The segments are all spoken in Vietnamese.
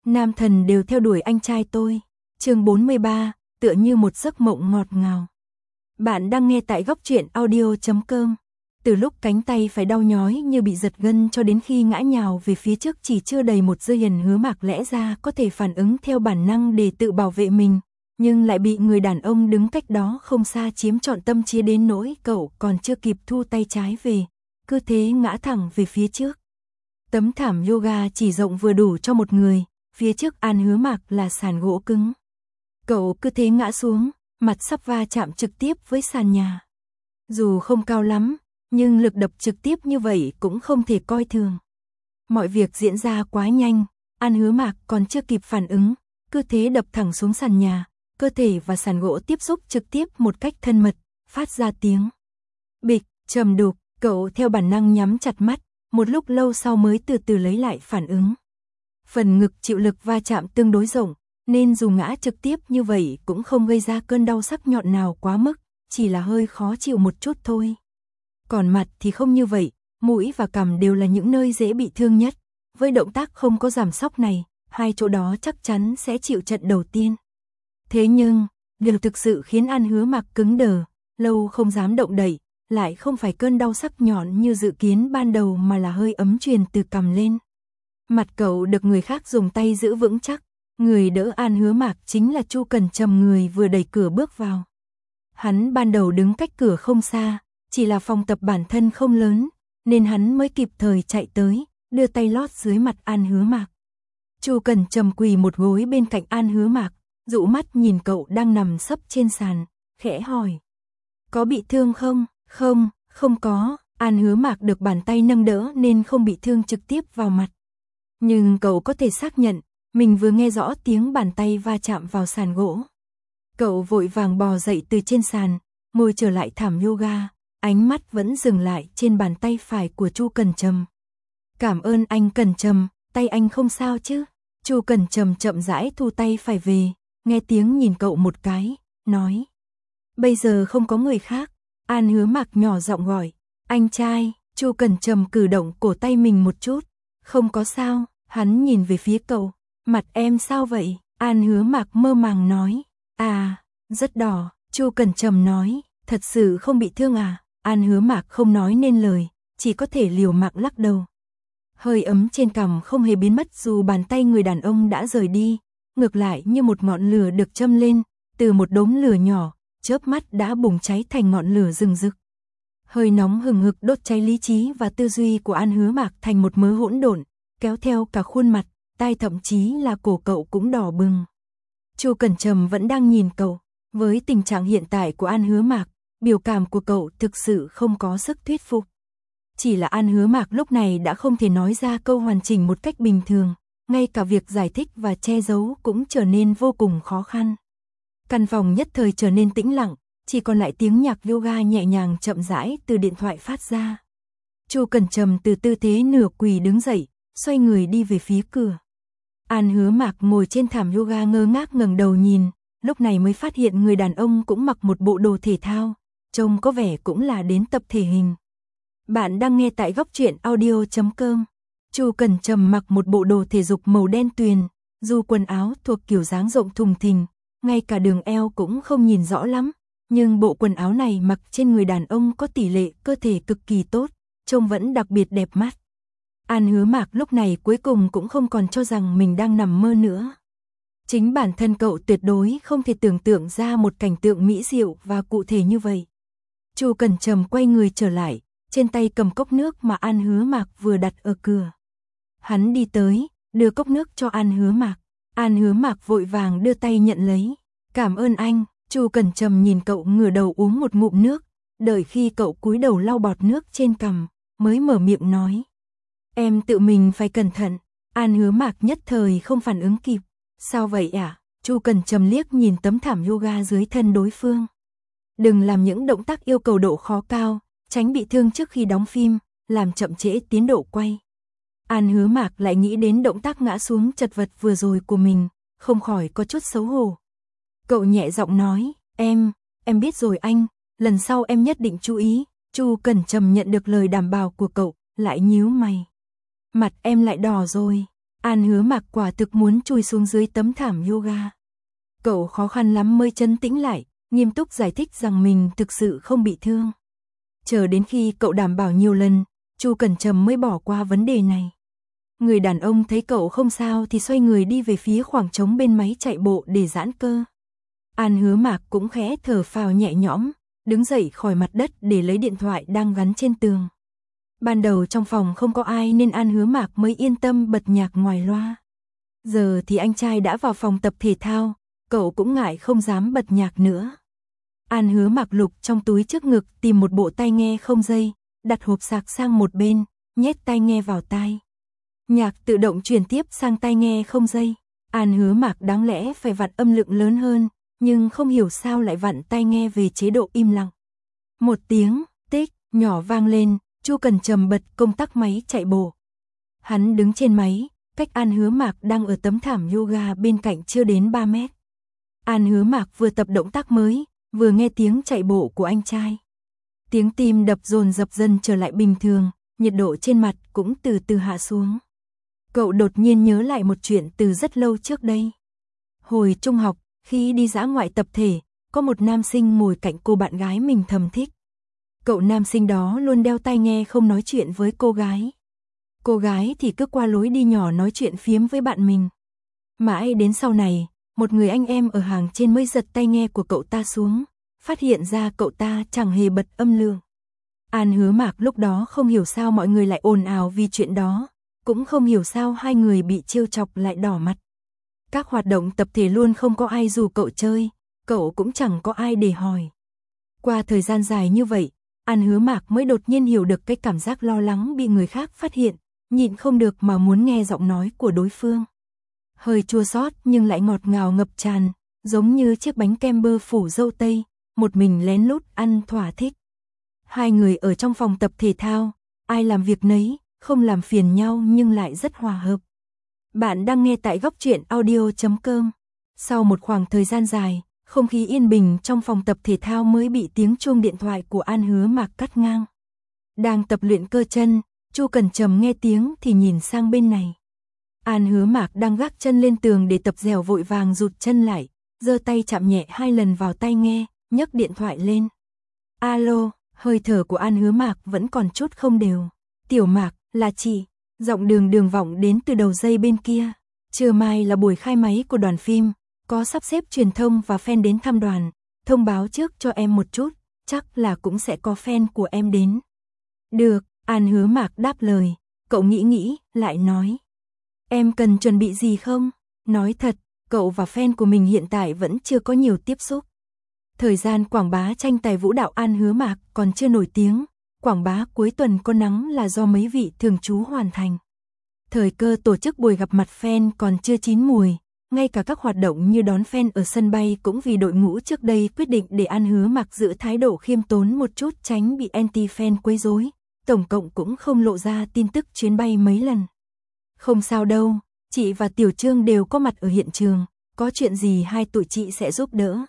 Nam thần đều theo đuổi anh trai tôi. Chương 43, tựa như một giấc mộng ngọt ngào. Bạn đang nghe tại góc truyện audio.com. Từ lúc cánh tay phải đau nhói như bị giật gân cho đến khi ngã nhào về phía trước chỉ chưa đầy một giây, Hứa Mạc lẽ ra có thể phản ứng theo bản năng để tự bảo vệ mình, nhưng lại bị người đàn ông đứng cách đó không xa chiếm trọn tâm trí đến nỗi cậu còn chưa kịp thu tay trái về, cứ thế ngã thẳng về phía trước. Tấm thảm yoga chỉ rộng vừa đủ cho một người, phía trước Hứa Mạc là sàn gỗ cứng. Cậu cứ thế ngã xuống, mặt sắp va chạm trực tiếp với sàn nhà. Dù không cao lắm, nhưng lực đập trực tiếp như vậy cũng không thể coi thường. Mọi việc diễn ra quá nhanh, Hứa Mạc còn chưa kịp phản ứng, cứ thế đập thẳng xuống sàn nhà, cơ thể và sàn gỗ tiếp xúc trực tiếp một cách thân mật, phát ra tiếng bịch, trầm đục. Cậu theo bản năng nhắm chặt mắt, một lúc lâu sau mới từ từ lấy lại phản ứng. Phần ngực chịu lực va chạm tương đối rộng, nên dù ngã trực tiếp như vậy cũng không gây ra cơn đau sắc nhọn nào quá mức, chỉ là hơi khó chịu một chút thôi. Còn mặt thì không như vậy, mũi và cằm đều là những nơi dễ bị thương nhất. Với động tác không có giảm sóc này, hai chỗ đó chắc chắn sẽ chịu trận đầu tiên. Thế nhưng, điều thực sự khiến Hứa Mạc cứng đờ, lâu không dám động đậy, lại không phải cơn đau sắc nhọn như dự kiến ban đầu mà là hơi ấm truyền từ cằm lên. Mặt cậu được người khác dùng tay giữ vững chắc, người đỡ Hứa Mạc chính là Chu Cần Trầm, người vừa đẩy cửa bước vào. Hắn ban đầu đứng cách cửa không xa, chỉ là phòng tập bản thân không lớn, nên hắn mới kịp thời chạy tới, đưa tay lót dưới mặt Hứa Mạc. Chu Cần Trầm quỳ một gối bên cạnh Hứa Mạc, dụ mắt nhìn cậu đang nằm sấp trên sàn, khẽ hỏi: "Có bị thương không?" "Không, không có." Hứa Mạc được bàn tay nâng đỡ nên không bị thương trực tiếp vào mặt. Nhưng cậu có thể xác nhận, mình vừa nghe rõ tiếng bàn tay va chạm vào sàn gỗ. Cậu vội vàng bò dậy từ trên sàn, ngồi trở lại thảm yoga, ánh mắt vẫn dừng lại trên bàn tay phải của Chu Cần Trầm. "Cảm ơn anh Cần Trầm, tay anh không sao chứ?" Chu Cần Trầm chậm rãi thu tay phải về, nghe tiếng nhìn cậu một cái, nói: "Bây giờ không có người khác." Hứa Mạc nhỏ giọng gọi: "Anh trai." Chu Cần Trầm cử động cổ tay mình một chút: "Không có sao." Hắn nhìn về phía cậu: "Mặt em sao vậy?" Hứa Mạc mơ màng nói: "À, rất đỏ." Chu Cần Trầm nói: "Thật sự không bị thương à?" Hứa Mạc không nói nên lời, chỉ có thể liều mạng lắc đầu. Hơi ấm trên cằm không hề biến mất dù bàn tay người đàn ông đã rời đi, ngược lại như một ngọn lửa được châm lên, từ một đốm lửa nhỏ, chớp mắt đã bùng cháy thành ngọn lửa rừng rực. Hơi nóng hừng hực đốt cháy lý trí và tư duy của Hứa Mạc thành một mớ hỗn độn, kéo theo cả khuôn mặt, tai, thậm chí là cổ cậu cũng đỏ bừng. Chu Cần Trầm vẫn đang nhìn cậu, với tình trạng hiện tại của Hứa Mạc, biểu cảm của cậu thực sự không có sức thuyết phục. Chỉ là Hứa Mạc lúc này đã không thể nói ra câu hoàn chỉnh một cách bình thường, ngay cả việc giải thích và che giấu cũng trở nên vô cùng khó khăn. Căn phòng nhất thời trở nên tĩnh lặng, chỉ còn lại tiếng nhạc yoga nhẹ nhàng chậm rãi từ điện thoại phát ra. Chu Cần Trầm từ tư thế nửa quỳ đứng dậy, xoay người đi về phía cửa. Hứa Mạc ngồi trên thảm yoga ngơ ngác ngẩng đầu nhìn, lúc này mới phát hiện người đàn ông cũng mặc một bộ đồ thể thao, trông có vẻ cũng là đến tập thể hình. Bạn đang nghe tại góc truyện audio.com. Chu Cần Trầm mặc một bộ đồ thể dục màu đen tuyền, dù quần áo thuộc kiểu dáng rộng thùng thình, ngay cả đường eo cũng không nhìn rõ lắm, nhưng bộ quần áo này mặc trên người đàn ông có tỷ lệ cơ thể cực kỳ tốt, trông vẫn đặc biệt đẹp mắt. Hứa Mạc lúc này cuối cùng cũng không còn cho rằng mình đang nằm mơ nữa. Chính bản thân cậu tuyệt đối không thể tưởng tượng ra một cảnh tượng mỹ diệu và cụ thể như vậy. Chu Cần Trầm quay người trở lại, trên tay cầm cốc nước mà Hứa Mạc vừa đặt ở cửa. Hắn đi tới, đưa cốc nước cho Hứa Mạc. Hứa Mạc vội vàng đưa tay nhận lấy. "Cảm ơn anh." Chu Cần Trầm nhìn cậu ngửa đầu uống một ngụm nước, đợi khi cậu cúi đầu lau bọt nước trên cằm, mới mở miệng nói: "Em tự mình phải cẩn thận." Hứa Mạc nhất thời không phản ứng kịp. "Sao vậy ạ?" Chu Cần Trầm liếc nhìn tấm thảm yoga dưới thân đối phương. "Đừng làm những động tác yêu cầu độ khó cao, tránh bị thương trước khi đóng phim, làm chậm trễ tiến độ quay." Hứa Mạc lại nghĩ đến động tác ngã xuống chật vật vừa rồi của mình, không khỏi có chút xấu hổ. Cậu nhẹ giọng nói: Em biết rồi anh, lần sau em nhất định chú ý." Chu Cần Trầm nhận được lời đảm bảo của cậu, lại nhíu mày: "Mặt em lại đỏ rồi." An Hứa Mạc quả thực muốn chui xuống dưới tấm thảm yoga. Cậu khó khăn lắm mới trấn tĩnh lại, nghiêm túc giải thích rằng mình thực sự không bị thương. Chờ đến khi cậu đảm bảo nhiều lần, Chu Cẩn Trầm mới bỏ qua vấn đề này. Người đàn ông thấy cậu không sao thì xoay người đi về phía khoảng trống bên máy chạy bộ để giãn cơ. An Hứa Mạc cũng khẽ thở phào nhẹ nhõm, đứng dậy khỏi mặt đất để lấy điện thoại đang gắn trên tường. Ban đầu trong phòng không có ai nên An Hứa Mạc mới yên tâm bật nhạc ngoài loa. Giờ thì anh trai đã vào phòng tập thể thao, cậu cũng ngại không dám bật nhạc nữa. An Hứa Mạc lục trong túi trước ngực tìm một bộ tai nghe không dây, đặt hộp sạc sang một bên, nhét tai nghe vào tai. Nhạc tự động truyền tiếp sang tai nghe không dây. An Hứa Mạc đáng lẽ phải vặn âm lượng lớn hơn, nhưng không hiểu sao lại vặn tai nghe về chế độ im lặng. Một tiếng tích nhỏ vang lên, Chu Cẩn Trầm bật công tắc máy chạy bộ. Hắn đứng trên máy, cách An Hứa Mạc đang ở tấm thảm yoga bên cạnh chưa đến 3 mét. An Hứa Mạc vừa tập động tác mới, vừa nghe tiếng chạy bộ của anh trai. Tiếng tim đập dồn dập dần trở lại bình thường, nhiệt độ trên mặt cũng từ từ hạ xuống. Cậu đột nhiên nhớ lại một chuyện từ rất lâu trước đây. Hồi trung học, khi đi dã ngoại tập thể, có một nam sinh ngồi cạnh cô bạn gái mình thầm thích. Cậu nam sinh đó luôn đeo tai nghe không nói chuyện với cô gái. Cô gái thì cứ qua lối đi nhỏ nói chuyện phiếm với bạn mình. Mãi đến sau này, một người anh em ở hàng trên mới giật tai nghe của cậu ta xuống, phát hiện ra cậu ta chẳng hề bật âm lượng. An Hứa Mạc lúc đó không hiểu sao mọi người lại ồn ào vì chuyện đó, cũng không hiểu sao hai người bị trêu chọc lại đỏ mặt. Các hoạt động tập thể luôn không có ai rủ cậu chơi, cậu cũng chẳng có ai để hỏi. Qua thời gian dài như vậy, An Hứa Mạc mới đột nhiên hiểu được cái cảm giác lo lắng bị người khác phát hiện, nhịn không được mà muốn nghe giọng nói của đối phương. Hơi chua xót nhưng lại ngọt ngào ngập tràn, giống như chiếc bánh kem bơ phủ dâu tây, một mình lén lút ăn thỏa thích. Hai người ở trong phòng tập thể thao, ai làm việc nấy, không làm phiền nhau nhưng lại rất hòa hợp. Bạn đang nghe tại góc truyện audio.com. Sau một khoảng thời gian dài, không khí yên bình trong phòng tập thể thao mới bị tiếng chuông điện thoại của An Hứa Mạc cắt ngang. Đang tập luyện cơ chân, Chu Cẩn Trầm nghe tiếng thì nhìn sang bên này. An Hứa Mạc đang gác chân lên tường để tập dẻo vội vàng rụt chân lại, giơ tay chạm nhẹ 2 lần vào tai nghe, nhấc điện thoại lên. Alo, hơi thở của An Hứa Mạc vẫn còn chút không đều. Tiểu Mạc, là chị. Giọng Đường vọng đến từ đầu dây bên kia. Trưa mai là buổi khai máy của đoàn phim, có sắp xếp truyền thông và fan đến thăm đoàn, thông báo trước cho em một chút, chắc là cũng sẽ có fan của em đến. Được, An Hứa Mạc đáp lời, cậu nghĩ, lại nói. Em cần chuẩn bị gì không? Nói thật, cậu và fan của mình hiện tại vẫn chưa có nhiều tiếp xúc. Thời gian quảng bá tranh tài vũ đạo An Hứa Mạc còn chưa nổi tiếng, quảng bá cuối tuần có nắng là do mấy vị thường trú hoàn thành. Thời cơ tổ chức buổi gặp mặt fan còn chưa chín mùi, ngay cả các hoạt động như đón fan ở sân bay cũng vì đội ngũ trước đây quyết định để An Hứa Mạc giữ thái độ khiêm tốn một chút tránh bị anti-fan quấy rối, tổng cộng cũng không lộ ra tin tức chuyến bay mấy lần. Không sao đâu, chị và Tiểu Trương đều có mặt ở hiện trường, có chuyện gì hai tụi chị sẽ giúp đỡ.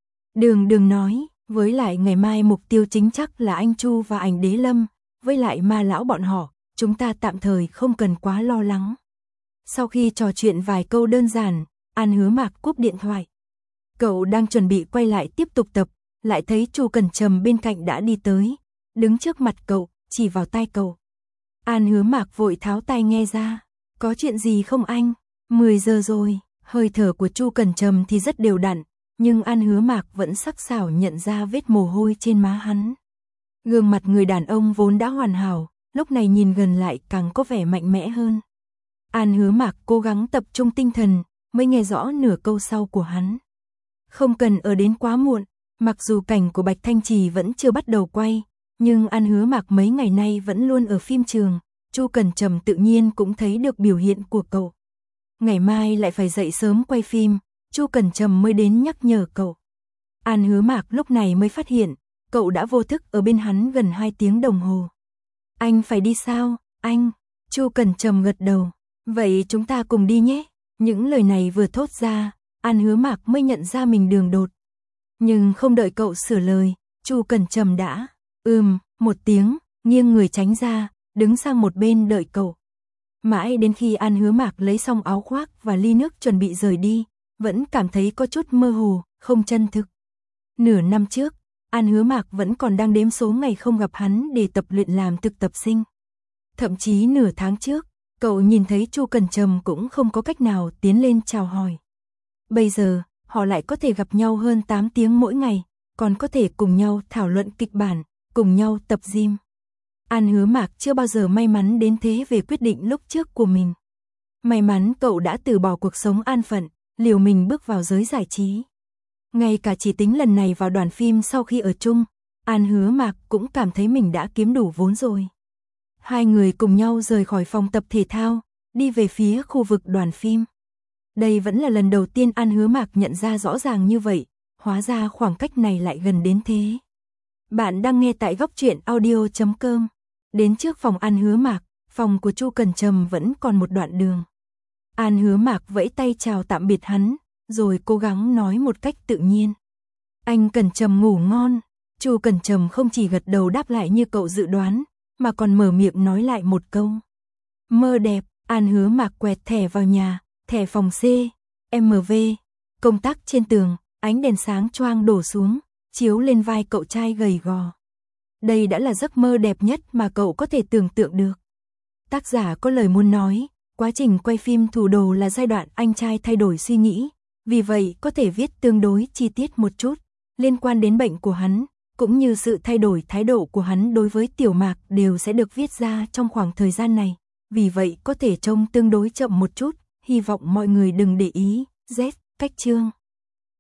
Đường nói, với lại ngày mai mục tiêu chính chắc là anh Chu và ảnh Đế Lâm, với lại Ma lão bọn họ, chúng ta tạm thời không cần quá lo lắng. Sau khi trò chuyện vài câu đơn giản, An Hứa Mạc cúp điện thoại. Cậu đang chuẩn bị quay lại tiếp tục tập, lại thấy Chu Cẩn Trầm bên cạnh đã đi tới, đứng trước mặt cậu, chỉ vào tai cậu. An Hứa Mạc vội tháo tai nghe ra. Có chuyện gì không anh? 10 giờ rồi, hơi thở của Chu Cẩn Trầm thì rất đều đặn, nhưng An Hứa Mạc vẫn sắc sảo nhận ra vết mồ hôi trên má hắn. Gương mặt người đàn ông vốn đã hoàn hảo, lúc này nhìn gần lại càng có vẻ mạnh mẽ hơn. An Hứa Mạc cố gắng tập trung tinh thần, mới nghe rõ nửa câu sau của hắn. Không cần ở đến quá muộn, mặc dù cảnh của Bạch Thanh Trì vẫn chưa bắt đầu quay, nhưng An Hứa Mạc mấy ngày nay vẫn luôn ở phim trường. Chu Cẩn Trầm tự nhiên cũng thấy được biểu hiện của cậu. Ngày mai lại phải dậy sớm quay phim, Chu Cẩn Trầm mới đến nhắc nhở cậu. An Hứa Mạc lúc này mới phát hiện, cậu đã vô thức ở bên hắn gần 2 tiếng đồng hồ. Anh phải đi sao, anh? Chu Cẩn Trầm gật đầu. Vậy chúng ta cùng đi nhé. Những lời này vừa thốt ra, An Hứa Mạc mới nhận ra mình đường đột. Nhưng không đợi cậu sửa lời, Chu Cẩn Trầm đã, một tiếng, nghiêng người tránh ra, đứng sang một bên đợi cậu. Mãi đến khi An Hứa Mạc lấy xong áo khoác và ly nước chuẩn bị rời đi, vẫn cảm thấy có chút mơ hồ, không chân thực. Nửa năm trước, An Hứa Mạc vẫn còn đang đếm số ngày không gặp hắn để tập luyện làm thực tập sinh. Thậm chí nửa tháng trước, cậu nhìn thấy Chu Cẩn Trầm cũng không có cách nào tiến lên chào hỏi. Bây giờ, họ lại có thể gặp nhau hơn 8 tiếng mỗi ngày, còn có thể cùng nhau thảo luận kịch bản, cùng nhau tập gym. An Hứa Mạc chưa bao giờ may mắn đến thế về quyết định lúc trước của mình. May mắn cậu đã từ bỏ cuộc sống an phận, liều mình bước vào giới giải trí. Ngay cả chỉ tính lần này vào đoàn phim sau khi ở chung, An Hứa Mạc cũng cảm thấy mình đã kiếm đủ vốn rồi. Hai người cùng nhau rời khỏi phòng tập thể thao, đi về phía khu vực đoàn phim. Đây vẫn là lần đầu tiên An Hứa Mạc nhận ra rõ ràng như vậy, hóa ra khoảng cách này lại gần đến thế. Bạn đang nghe tại góc truyện audio.com. Đến trước phòng An Hứa Mạc, phòng của Chu Cẩn Trầm vẫn còn một đoạn đường. An Hứa Mạc vẫy tay chào tạm biệt hắn, rồi cố gắng nói một cách tự nhiên. Anh Cẩn Trầm ngủ ngon. Chu Cẩn Trầm không chỉ gật đầu đáp lại như cậu dự đoán, mà còn mở miệng nói lại một câu. Mơ đẹp. An Hứa Mạc quẹt thẻ vào nhà, thẻ phòng C, MV, công tắc trên tường, ánh đèn sáng choang đổ xuống, chiếu lên vai cậu trai gầy gò. Đây đã là giấc mơ đẹp nhất mà cậu có thể tưởng tượng được. Tác giả có lời muốn nói, quá trình quay phim Thủ Đồ là giai đoạn anh trai thay đổi suy nghĩ, vì vậy có thể viết tương đối chi tiết một chút, liên quan đến bệnh của hắn, cũng như sự thay đổi thái độ của hắn đối với Tiểu Mạc đều sẽ được viết ra trong khoảng thời gian này, vì vậy có thể trông tương đối chậm một chút, hy vọng mọi người đừng để ý. Z, cách chương.